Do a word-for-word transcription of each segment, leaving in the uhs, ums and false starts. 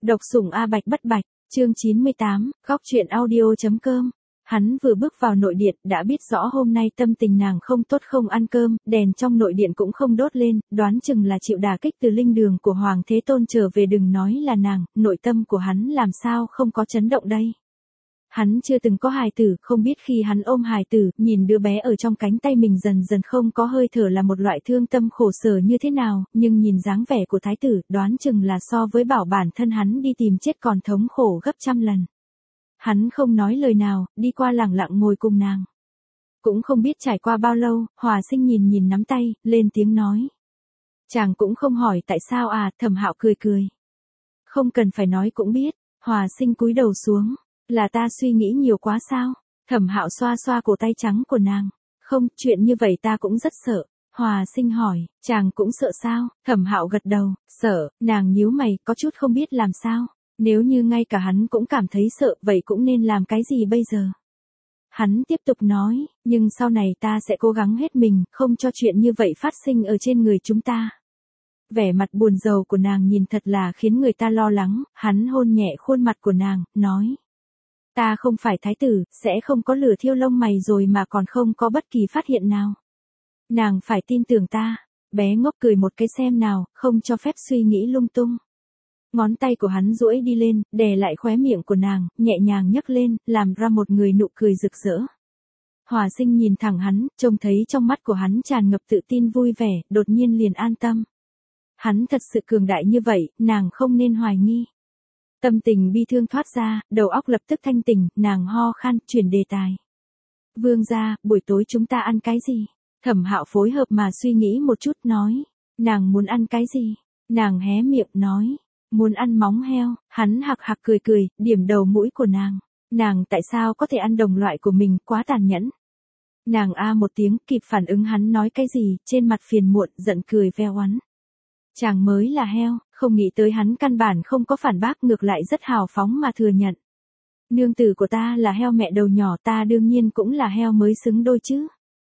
Độc sủng A Bạch bất bạch, chương chín mươi tám, góc truyện audio.com. Hắn vừa bước vào nội điện đã biết rõ hôm nay tâm tình nàng không tốt, không ăn cơm, đèn trong nội điện cũng không đốt lên, đoán chừng là chịu đả kích từ linh đường của Hoàng Thế Tôn trở về, đừng nói là nàng, nội tâm của hắn làm sao không có chấn động đây. Hắn chưa từng có hài tử, không biết khi hắn ôm hài tử, nhìn đứa bé ở trong cánh tay mình dần dần không có hơi thở là một loại thương tâm khổ sở như thế nào, nhưng nhìn dáng vẻ của thái tử, đoán chừng là so với bảo bản thân hắn đi tìm chết còn thống khổ gấp trăm lần. Hắn không nói lời nào, đi qua lẳng lặng ngồi cùng nàng. Cũng không biết trải qua bao lâu, Hòa Sinh nhìn nhìn nắm tay, lên tiếng nói. Chàng cũng không hỏi tại sao à, Thẩm Hạo cười cười. Không cần phải nói cũng biết, Hòa Sinh cúi đầu xuống. Là ta suy nghĩ nhiều quá sao? Thẩm Hạo xoa xoa cổ tay trắng của nàng. Không, chuyện như vậy ta cũng rất sợ. Hòa Sinh hỏi, chàng cũng sợ sao? Thẩm Hạo gật đầu, sợ. Nàng nhíu mày, có chút không biết làm sao. Nếu như ngay cả hắn cũng cảm thấy sợ, vậy cũng nên làm cái gì bây giờ? Hắn tiếp tục nói, nhưng sau này ta sẽ cố gắng hết mình, không cho chuyện như vậy phát sinh ở trên người chúng ta. Vẻ mặt buồn rầu của nàng nhìn thật là khiến người ta lo lắng. Hắn hôn nhẹ khuôn mặt của nàng, nói. Ta không phải thái tử, sẽ không có lửa thiêu lông mày rồi mà còn không có bất kỳ phát hiện nào. Nàng phải tin tưởng ta. Bé ngốc cười một cái xem nào, không cho phép suy nghĩ lung tung. Ngón tay của hắn duỗi đi lên, đè lại khóe miệng của nàng, nhẹ nhàng nhấc lên, làm ra một người nụ cười rực rỡ. Hòa Sinh nhìn thẳng hắn, trông thấy trong mắt của hắn tràn ngập tự tin vui vẻ, đột nhiên liền an tâm. Hắn thật sự cường đại như vậy, nàng không nên hoài nghi. Tâm tình bi thương thoát ra, đầu óc lập tức thanh tỉnh, nàng ho khan, chuyển đề tài. Vương gia, buổi tối chúng ta ăn cái gì? Thẩm Hạo phối hợp mà suy nghĩ một chút nói. Nàng muốn ăn cái gì? Nàng hé miệng nói. Muốn ăn móng heo. Hắn hạc hạc cười cười, điểm đầu mũi của nàng. Nàng tại sao có thể ăn đồng loại của mình, quá tàn nhẫn. Nàng a một tiếng, kịp phản ứng hắn nói cái gì, trên mặt phiền muộn, giận cười veo oắn. Chàng mới là heo, không nghĩ tới hắn căn bản không có phản bác, ngược lại rất hào phóng mà thừa nhận. Nương tử của ta là heo mẹ đầu nhỏ, ta đương nhiên cũng là heo mới xứng đôi chứ.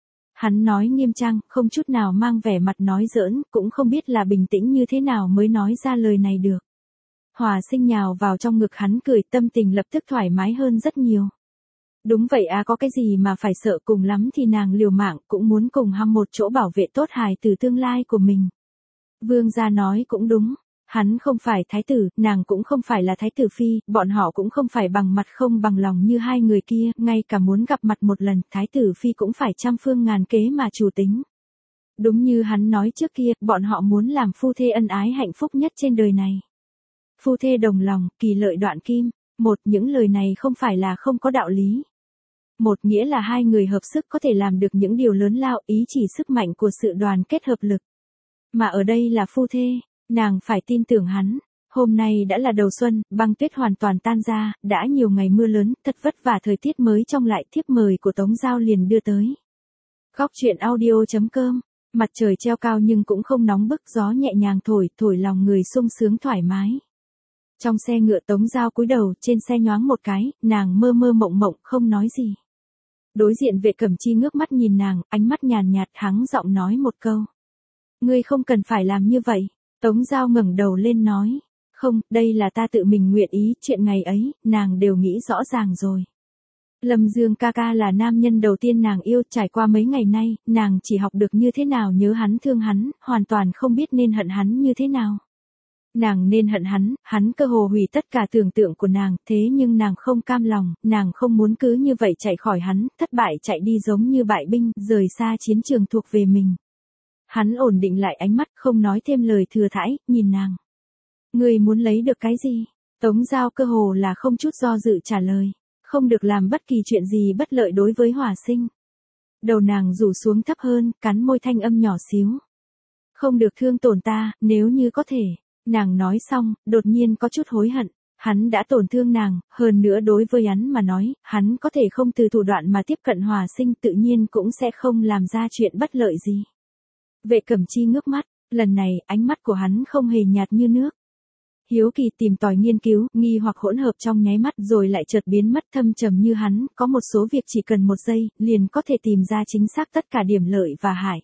Hắn nói nghiêm trang, không chút nào mang vẻ mặt nói giỡn, cũng không biết là bình tĩnh như thế nào mới nói ra lời này được. Hòa Sinh nhào vào trong ngực hắn cười, tâm tình lập tức thoải mái hơn rất nhiều. Đúng vậy à, có cái gì mà phải sợ, cùng lắm thì nàng liều mạng cũng muốn cùng hăm một chỗ bảo vệ tốt hài tử tương lai của mình. Vương gia nói cũng đúng, hắn không phải thái tử, nàng cũng không phải là thái tử phi, bọn họ cũng không phải bằng mặt không bằng lòng như hai người kia, ngay cả muốn gặp mặt một lần, thái tử phi cũng phải trăm phương ngàn kế mà chủ tính. Đúng như hắn nói trước kia, bọn họ muốn làm phu thê ân ái hạnh phúc nhất trên đời này. Phu thê đồng lòng, kỳ lợi đoạn kim, một, những lời này không phải là không có đạo lý. Một nghĩa là hai người hợp sức có thể làm được những điều lớn lao, ý chỉ sức mạnh của sự đoàn kết hợp lực. Mà ở đây là phu thê, nàng phải tin tưởng hắn. Hôm nay đã là đầu xuân, băng tuyết hoàn toàn tan ra, đã nhiều ngày mưa lớn, thật vất vả thời tiết mới trong lại, thiếp mời của Tống Giao liền đưa tới. Góc truyện audio.com, mặt trời treo cao nhưng cũng không nóng bức, gió nhẹ nhàng thổi, thổi lòng người sung sướng thoải mái. Trong xe ngựa Tống Giao cúi đầu, trên xe nhoáng một cái, nàng mơ mơ mộng mộng, không nói gì. Đối diện Vệ Cẩm Chi ngước mắt nhìn nàng, ánh mắt nhàn nhạt, hắng giọng nói một câu. Ngươi không cần phải làm như vậy. Tống Giao ngẩng đầu lên nói. Không, đây là ta tự mình nguyện ý, chuyện ngày ấy, nàng đều nghĩ rõ ràng rồi. Lâm Dương ca ca là nam nhân đầu tiên nàng yêu, trải qua mấy ngày nay, nàng chỉ học được như thế nào nhớ hắn thương hắn, hoàn toàn không biết nên hận hắn như thế nào. Nàng nên hận hắn, hắn cơ hồ hủy tất cả tưởng tượng của nàng, thế nhưng nàng không cam lòng, nàng không muốn cứ như vậy chạy khỏi hắn, thất bại chạy đi giống như bại binh, rời xa chiến trường thuộc về mình. Hắn ổn định lại ánh mắt, không nói thêm lời thừa thãi, nhìn nàng. Ngươi muốn lấy được cái gì? Tống Giao cơ hồ là không chút do dự trả lời. Không được làm bất kỳ chuyện gì bất lợi đối với Hòa Sinh. Đầu nàng rủ xuống thấp hơn, cắn môi thanh âm nhỏ xíu. Không được thương tổn ta, nếu như có thể. Nàng nói xong, đột nhiên có chút hối hận. Hắn đã tổn thương nàng, hơn nữa đối với hắn mà nói, hắn có thể không từ thủ đoạn mà tiếp cận Hòa Sinh, tự nhiên cũng sẽ không làm ra chuyện bất lợi gì. Vệ Cẩm Chi ngước mắt, lần này ánh mắt của hắn không hề nhạt như nước. Hiếu kỳ tìm tòi nghiên cứu, nghi hoặc hỗn hợp trong nháy mắt rồi lại chợt biến mất, thâm trầm như hắn, có một số việc chỉ cần một giây, liền có thể tìm ra chính xác tất cả điểm lợi và hại.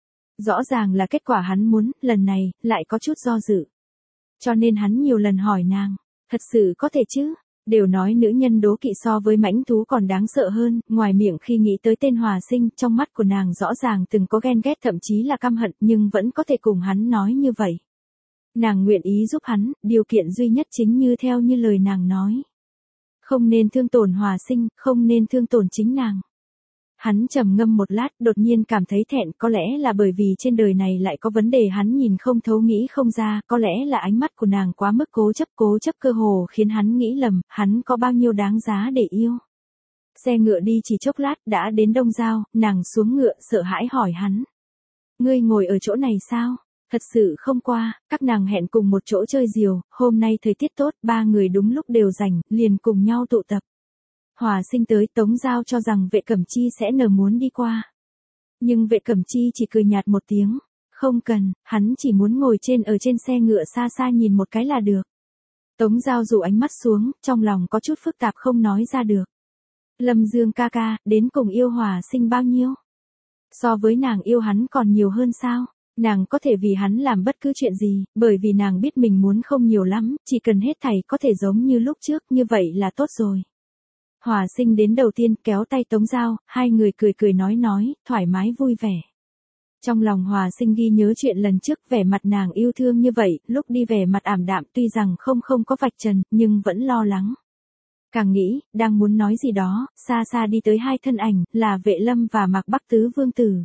Rõ ràng là kết quả hắn muốn, lần này, lại có chút do dự. Cho nên hắn nhiều lần hỏi nàng, Thật sự có thể chứ? Đều nói nữ nhân đố kỵ so với mãnh thú còn đáng sợ hơn, ngoài miệng khi nghĩ tới tên Hòa Sinh, trong mắt của nàng rõ ràng từng có ghen ghét thậm chí là căm hận, nhưng vẫn có thể cùng hắn nói như vậy. Nàng nguyện ý giúp hắn, điều kiện duy nhất chính như theo như lời nàng nói. Không nên thương tổn Hòa Sinh, không nên thương tổn chính nàng. Hắn trầm ngâm một lát, đột nhiên cảm thấy thẹn, có lẽ là bởi vì trên đời này lại có vấn đề hắn nhìn không thấu nghĩ không ra, có lẽ là ánh mắt của nàng quá mức cố chấp cố chấp cơ hồ khiến hắn nghĩ lầm, hắn có bao nhiêu đáng giá để yêu. Xe ngựa đi chỉ chốc lát, đã đến Đông Giao, nàng xuống ngựa sợ hãi hỏi hắn. Ngươi ngồi ở chỗ này sao? Thật sự không qua, các nàng hẹn cùng một chỗ chơi diều, hôm nay thời tiết tốt, ba người đúng lúc đều rảnh, liền cùng nhau tụ tập. Hòa Sinh tới, Tống Giao cho rằng Vệ Cẩm Chi sẽ nở muốn đi qua. Nhưng Vệ Cẩm Chi chỉ cười nhạt một tiếng, không cần, hắn chỉ muốn ngồi trên ở trên xe ngựa xa xa nhìn một cái là được. Tống Giao dụ ánh mắt xuống, trong lòng có chút phức tạp không nói ra được. Lâm Dương ca ca, đến cùng yêu Hòa Sinh bao nhiêu? So với nàng yêu hắn còn nhiều hơn sao? Nàng có thể vì hắn làm bất cứ chuyện gì, bởi vì nàng biết mình muốn không nhiều lắm, chỉ cần hết thảy có thể giống như lúc trước, như vậy là tốt rồi. Hòa Sinh đến đầu tiên kéo tay Tống Giao, hai người cười cười nói nói, thoải mái vui vẻ. Trong lòng Hòa Sinh ghi nhớ chuyện lần trước, vẻ mặt nàng yêu thương như vậy, lúc đi vẻ mặt ảm đạm tuy rằng không không có vạch trần, nhưng vẫn lo lắng. Càng nghĩ, đang muốn nói gì đó, xa xa đi tới hai thân ảnh, là Vệ Lâm và Mạc Bắc Tứ Vương Tử.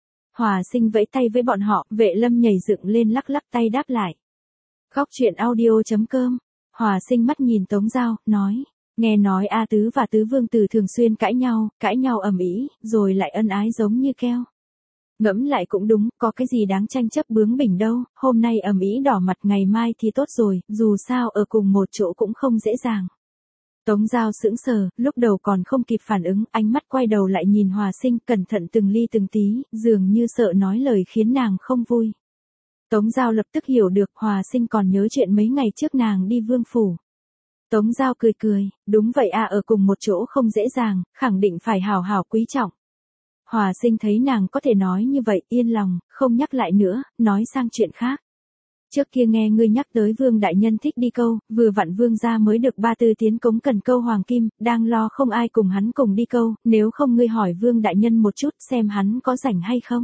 Hòa Sinh vẫy tay với bọn họ, Vệ Lâm nhảy dựng lên lắc lắc tay đáp lại. Góc truyện audio chấm com. Hòa Sinh mắt nhìn Tống Giao, nói. Nghe nói A Tứ và Tứ Vương Tử thường xuyên cãi nhau, cãi nhau ầm ĩ, rồi lại ân ái giống như keo. Ngẫm lại cũng đúng, có cái gì đáng tranh chấp bướng bỉnh đâu, hôm nay ầm ĩ đỏ mặt ngày mai thì tốt rồi, dù sao ở cùng một chỗ cũng không dễ dàng. Tống Giao sững sờ, lúc đầu còn không kịp phản ứng, ánh mắt quay đầu lại nhìn Hòa Sinh, cẩn thận từng ly từng tí, dường như sợ nói lời khiến nàng không vui. Tống Giao lập tức hiểu được, Hòa Sinh còn nhớ chuyện mấy ngày trước nàng đi Vương phủ. Tống Giao cười cười, đúng vậy à, ở cùng một chỗ không dễ dàng, khẳng định phải hào hào quý trọng. Hòa Sinh thấy nàng có thể nói như vậy, yên lòng, không nhắc lại nữa, nói sang chuyện khác. Trước kia nghe ngươi nhắc tới Vương đại nhân thích đi câu, vừa vặn Vương gia mới được ba tư tiến cống cần câu hoàng kim, đang lo không ai cùng hắn cùng đi câu, nếu không ngươi hỏi Vương đại nhân một chút xem hắn có rảnh hay không.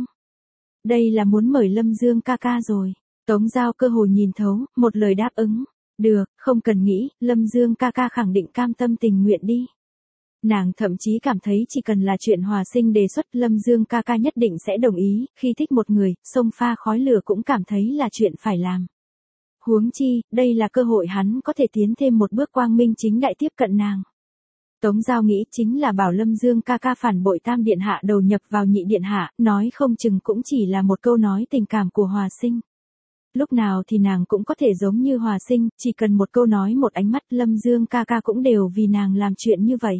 Đây là muốn mời Lâm Dương ca ca rồi. Tống Giao cơ hồ nhìn thấu, một lời đáp ứng. Được, không cần nghĩ, Lâm Dương ca ca khẳng định cam tâm tình nguyện đi. Nàng thậm chí cảm thấy chỉ cần là chuyện Hòa Sinh đề xuất, Lâm Dương ca ca nhất định sẽ đồng ý, khi thích một người, xông pha khói lửa cũng cảm thấy là chuyện phải làm. Huống chi, đây là cơ hội hắn có thể tiến thêm một bước quang minh chính đại tiếp cận nàng. Tống Giao nghĩ chính là bảo Lâm Dương ca ca phản bội Tam điện hạ đầu nhập vào Nhị điện hạ, nói không chừng cũng chỉ là một câu nói tình cảm của Hòa Sinh. Lúc nào thì nàng cũng có thể giống như Hòa Sinh, chỉ cần một câu nói một ánh mắt, Lâm Dương ca ca cũng đều vì nàng làm chuyện như vậy.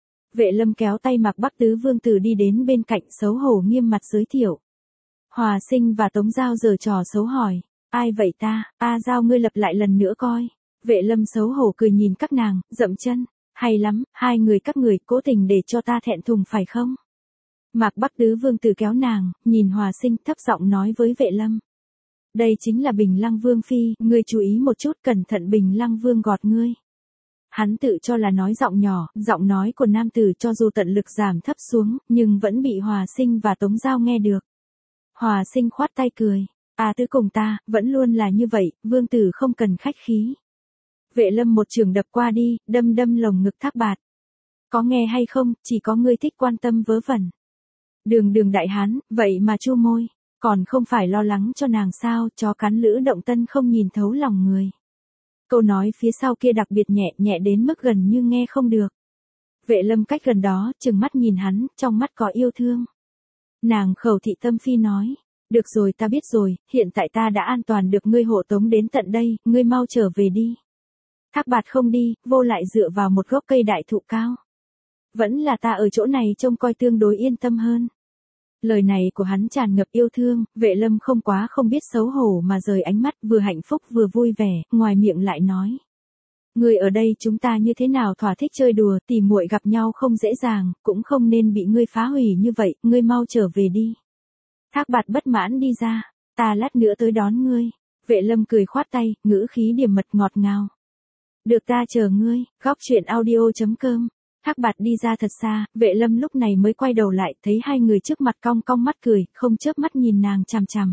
Vệ Lâm kéo tay Mạc Bắc Tứ Vương Tử đi đến bên cạnh, xấu hổ nghiêm mặt giới thiệu. Hòa Sinh và Tống Giao giở trò xấu hỏi, ai vậy ta, a Giao ngươi lặp lại lần nữa coi. Vệ Lâm xấu hổ cười nhìn các nàng, dậm chân, hay lắm, hai người các người cố tình để cho ta thẹn thùng phải không? Mạc Bắc Tứ Vương Tử kéo nàng, nhìn Hòa Sinh thấp giọng nói với Vệ Lâm. Đây chính là Bình Lăng Vương phi, ngươi chú ý một chút, cẩn thận Bình Lăng Vương gọt ngươi. Hắn tự cho là nói giọng nhỏ, giọng nói của nam tử cho dù tận lực giảm thấp xuống, nhưng vẫn bị Hòa Sinh và Tống Giao nghe được. Hòa Sinh khoát tay cười, à Tứ cùng ta, vẫn luôn là như vậy, Vương tử không cần khách khí. Vệ Lâm một trường đập qua đi, đâm đâm lồng ngực Thác Bạt. Có nghe hay không, chỉ có ngươi thích quan tâm vớ vẩn. Đường đường đại hán, vậy mà chu môi. Còn không phải lo lắng cho nàng sao, chó cắn lữ động tân không nhìn thấu lòng người. Câu nói phía sau kia đặc biệt nhẹ nhẹ đến mức gần như nghe không được. Vệ Lâm cách gần đó, chừng mắt nhìn hắn, trong mắt có yêu thương. Nàng khẩu thị tâm phi nói, được rồi ta biết rồi, hiện tại ta đã an toàn được ngươi hộ tống đến tận đây, ngươi mau trở về đi. Thác Bạt không đi, vô lại dựa vào một gốc cây đại thụ cao. Vẫn là ta ở chỗ này trông coi tương đối yên tâm hơn. Lời này của hắn tràn ngập yêu thương, Vệ Lâm không quá không biết xấu hổ mà rời ánh mắt, vừa hạnh phúc vừa vui vẻ, ngoài miệng lại nói. Người ở đây chúng ta như thế nào thỏa thích chơi đùa, tỉ muội gặp nhau không dễ dàng, cũng không nên bị ngươi phá hủy như vậy, ngươi mau trở về đi. Thác Bạt bất mãn đi ra, ta lát nữa tới đón ngươi. Vệ Lâm cười khoát tay, ngữ khí điềm mật ngọt ngào. Được ta chờ ngươi, góc chuyện audio.com. Thác Bạt đi ra thật xa, Vệ Lâm lúc này mới quay đầu lại, thấy hai người trước mặt cong cong mắt cười, không chớp mắt nhìn nàng chằm chằm.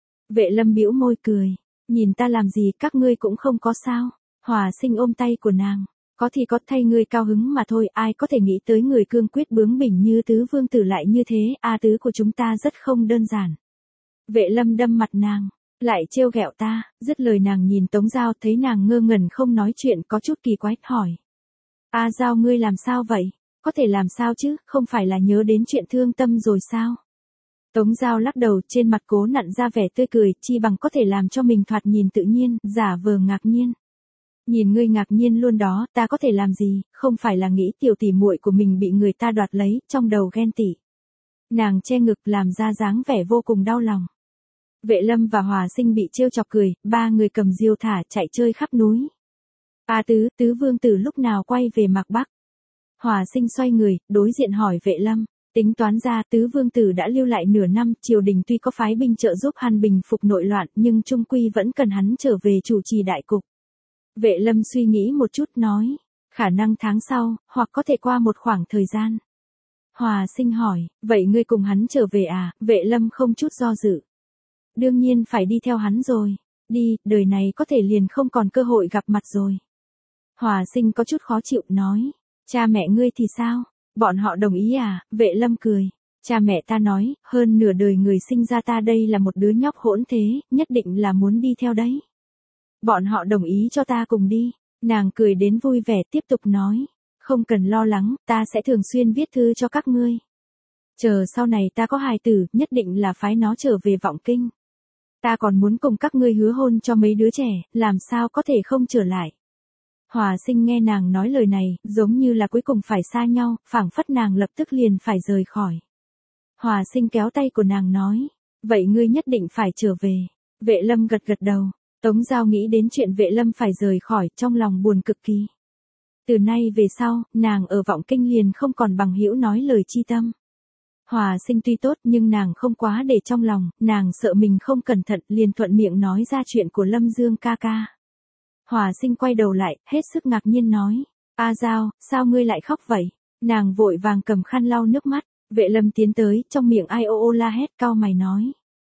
Vệ Lâm bĩu môi cười, nhìn ta làm gì, các ngươi cũng không có sao. Hòa Sinh ôm tay của nàng, có thì có, thay ngươi cao hứng mà thôi, ai có thể nghĩ tới người cương quyết bướng bỉnh như tứ vương tử lại như thế, a tứ của chúng ta rất không đơn giản. Vệ Lâm đâm mặt nàng, lại trêu ghẹo ta, dứt lời nàng nhìn Tống Giao, thấy nàng ngơ ngẩn không nói chuyện, có chút kỳ quái, hỏi. A Giao ngươi làm sao vậy? Có thể làm sao chứ, không phải là nhớ đến chuyện thương tâm rồi sao? Tống Giao lắc đầu, trên mặt cố nặn ra vẻ tươi cười, chi bằng có thể làm cho mình thoạt nhìn tự nhiên, giả vờ ngạc nhiên. Nhìn ngươi ngạc nhiên luôn đó, ta có thể làm gì, không phải là nghĩ tiểu tỷ muội của mình bị người ta đoạt lấy, trong đầu ghen tị. Nàng che ngực làm ra dáng vẻ vô cùng đau lòng. Vệ Lâm và Hòa Sinh bị trêu chọc cười, ba người cầm diều thả chạy chơi khắp núi. A tứ, tứ vương tử lúc nào quay về Mạc Bắc? Hòa Sinh xoay người, đối diện hỏi Vệ Lâm, tính toán ra tứ vương tử đã lưu lại nửa năm, triều đình tuy có phái binh trợ giúp hắn bình phục nội loạn, nhưng trung quy vẫn cần hắn trở về chủ trì đại cục. Vệ Lâm suy nghĩ một chút nói, khả năng tháng sau, hoặc có thể qua một khoảng thời gian. Hòa Sinh hỏi, vậy ngươi cùng hắn trở về à? Vệ Lâm không chút do dự. Đương nhiên phải đi theo hắn rồi. Đi, đời này có thể liền không còn cơ hội gặp mặt rồi. Hòa Sinh có chút khó chịu nói, cha mẹ ngươi thì sao? Bọn họ đồng ý à? Vệ Lâm cười, cha mẹ ta nói, hơn nửa đời người sinh ra ta đây là một đứa nhóc hỗn thế, nhất định là muốn đi theo đấy. Bọn họ đồng ý cho ta cùng đi. Nàng cười đến vui vẻ tiếp tục nói, không cần lo lắng, ta sẽ thường xuyên viết thư cho các ngươi. Chờ sau này ta có hài tử, nhất định là phái nó trở về Vọng Kinh. Ta còn muốn cùng các ngươi hứa hôn cho mấy đứa trẻ, làm sao có thể không trở lại. Hòa Sinh nghe nàng nói lời này, giống như là cuối cùng phải xa nhau, phảng phất nàng lập tức liền phải rời khỏi. Hòa Sinh kéo tay của nàng nói, vậy ngươi nhất định phải trở về. Vệ Lâm gật gật đầu. Tống Giao nghĩ đến chuyện Vệ Lâm phải rời khỏi, trong lòng buồn cực kỳ. Từ nay về sau, nàng ở Vọng Kinh liền không còn bằng hữu nói lời chi tâm. Hòa Sinh tuy tốt nhưng nàng không quá để trong lòng, nàng sợ mình không cẩn thận liền thuận miệng nói ra chuyện của Lâm Dương ca ca. Hòa Sinh quay đầu lại, hết sức ngạc nhiên nói, A Giao, sao ngươi lại khóc vậy? Nàng vội vàng cầm khăn lau nước mắt, Vệ Lâm tiến tới, trong miệng ai ô ô la hét, cau mày nói.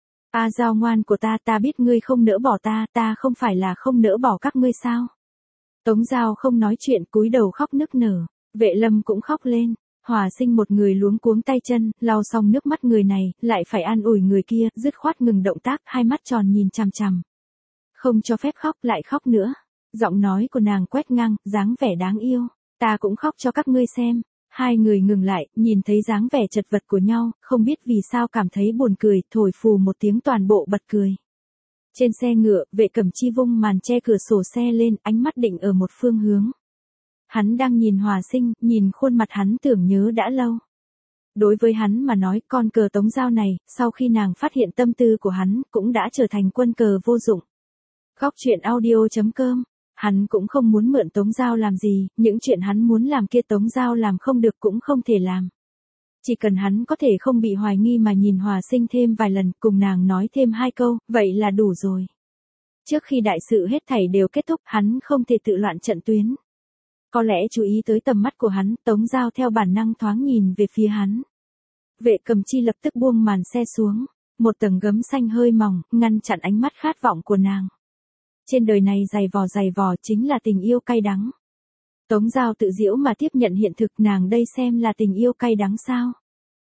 A Giao ngoan của ta, ta biết ngươi không nỡ bỏ ta, ta không phải là không nỡ bỏ các ngươi sao? Tống Giao không nói chuyện, cúi đầu khóc nức nở. Vệ Lâm cũng khóc lên. Hòa Sinh một người luống cuống tay chân, lau xong nước mắt người này, lại phải an ủi người kia, dứt khoát ngừng động tác, hai mắt tròn nhìn chằm chằm. Không cho phép khóc, lại khóc nữa. Giọng nói của nàng quét ngang, dáng vẻ đáng yêu. Ta cũng khóc cho các ngươi xem. Hai người ngừng lại, nhìn thấy dáng vẻ chật vật của nhau, không biết vì sao cảm thấy buồn cười, thổi phù một tiếng toàn bộ bật cười. Trên xe ngựa, Vệ Cẩm Chi vung màn che cửa sổ xe lên, ánh mắt định ở một phương hướng. Hắn đang nhìn Hòa Sinh, nhìn khuôn mặt hắn tưởng nhớ đã lâu. Đối với hắn mà nói, con cờ Tống Giao này, sau khi nàng phát hiện tâm tư của hắn, cũng đã trở thành quân cờ vô dụng. Góc chuyện audio.com. Hắn cũng không muốn mượn Tống Giao làm gì, những chuyện hắn muốn làm kia Tống Giao làm không được cũng không thể làm. Chỉ cần hắn có thể không bị hoài nghi mà nhìn Hòa Sinh thêm vài lần, cùng nàng nói thêm hai câu, vậy là đủ rồi. Trước khi đại sự hết thảy đều kết thúc, hắn không thể tự loạn trận tuyến. Có lẽ chú ý tới tầm mắt của hắn, Tống Giao theo bản năng thoáng nhìn về phía hắn. Vệ Cầm Chi lập tức buông màn xe xuống, một tầng gấm xanh hơi mỏng, ngăn chặn ánh mắt khát vọng của nàng. Trên đời này dày vò dày vò chính là tình yêu cay đắng. Tống Giao tự giễu mà tiếp nhận hiện thực, nàng đây xem là tình yêu cay đắng sao?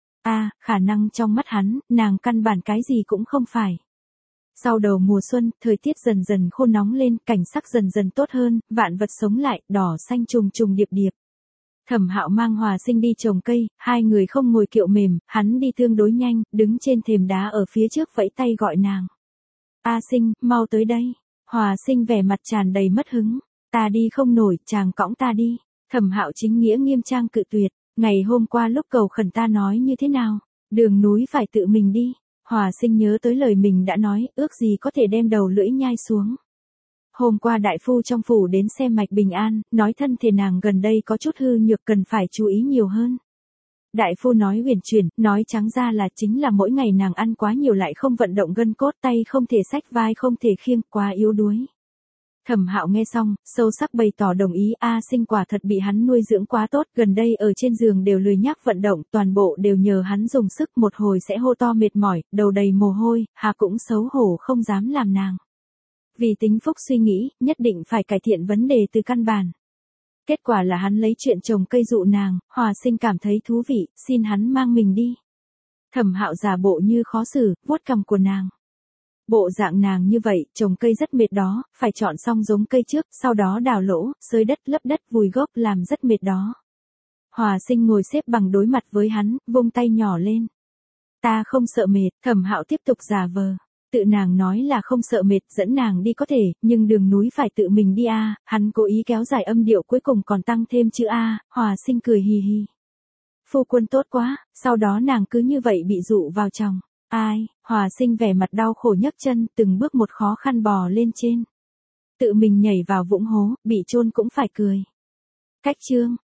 À, khả năng trong mắt hắn, nàng căn bản cái gì cũng không phải. Sau đầu mùa xuân, thời tiết dần dần khô nóng lên, cảnh sắc dần dần tốt hơn, vạn vật sống lại, đỏ xanh trùng trùng điệp điệp. Thẩm Hạo mang Hòa Sinh đi trồng cây, hai người không ngồi kiệu mềm, hắn đi tương đối nhanh, đứng trên thềm đá ở phía trước vẫy tay gọi nàng. A Sinh, mau tới đây. Hòa Sinh vẻ mặt tràn đầy mất hứng. Ta đi không nổi, chàng cõng ta đi. Thẩm Hạo chính nghĩa nghiêm trang cự tuyệt. Ngày hôm qua lúc cầu khẩn ta nói như thế nào? Đường núi phải tự mình đi. Hòa Sinh nhớ tới lời mình đã nói, ước gì có thể đem đầu lưỡi nhai xuống. Hôm qua đại phu trong phủ đến xem mạch bình an, nói thân thể nàng gần đây có chút hư nhược cần phải chú ý nhiều hơn. Đại phu nói huyền chuyển, nói trắng ra là chính là mỗi ngày nàng ăn quá nhiều lại không vận động gân cốt, tay không thể xách vai không thể khiêng, quá yếu đuối. Thẩm Hạo nghe xong, sâu sắc bày tỏ đồng ý. A Sinh quả thật bị hắn nuôi dưỡng quá tốt, gần đây ở trên giường đều lười nhác vận động, toàn bộ đều nhờ hắn dùng sức, một hồi sẽ hô to mệt mỏi, đầu đầy mồ hôi, Hà cũng xấu hổ không dám làm nàng. Vì tính Phúc suy nghĩ, nhất định phải cải thiện vấn đề từ căn bản. Kết quả là hắn lấy chuyện trồng cây dụ nàng, Hòa Sinh cảm thấy thú vị, xin hắn mang mình đi. Thẩm Hạo giả bộ như khó xử, vuốt cằm của nàng. Bộ dạng nàng như vậy, trồng cây rất mệt đó, phải chọn xong giống cây trước, sau đó đào lỗ, xới đất lấp đất vùi gốc làm rất mệt đó. Hòa Sinh ngồi xếp bằng đối mặt với hắn, vung tay nhỏ lên. Ta không sợ mệt, Thẩm Hạo tiếp tục giả vờ. Tự nàng nói là không sợ mệt, dẫn nàng đi có thể, nhưng đường núi phải tự mình đi a. Hắn cố ý kéo dài âm điệu, cuối cùng còn tăng thêm chữ a. Hòa Sinh cười hì hì. Phu quân tốt quá, sau đó nàng cứ như vậy bị dụ vào chồng. Ai, Hòa Sinh vẻ mặt đau khổ nhấc chân, từng bước một khó khăn bò lên trên. Tự mình nhảy vào vũng hố, bị chôn cũng phải cười. Cách chương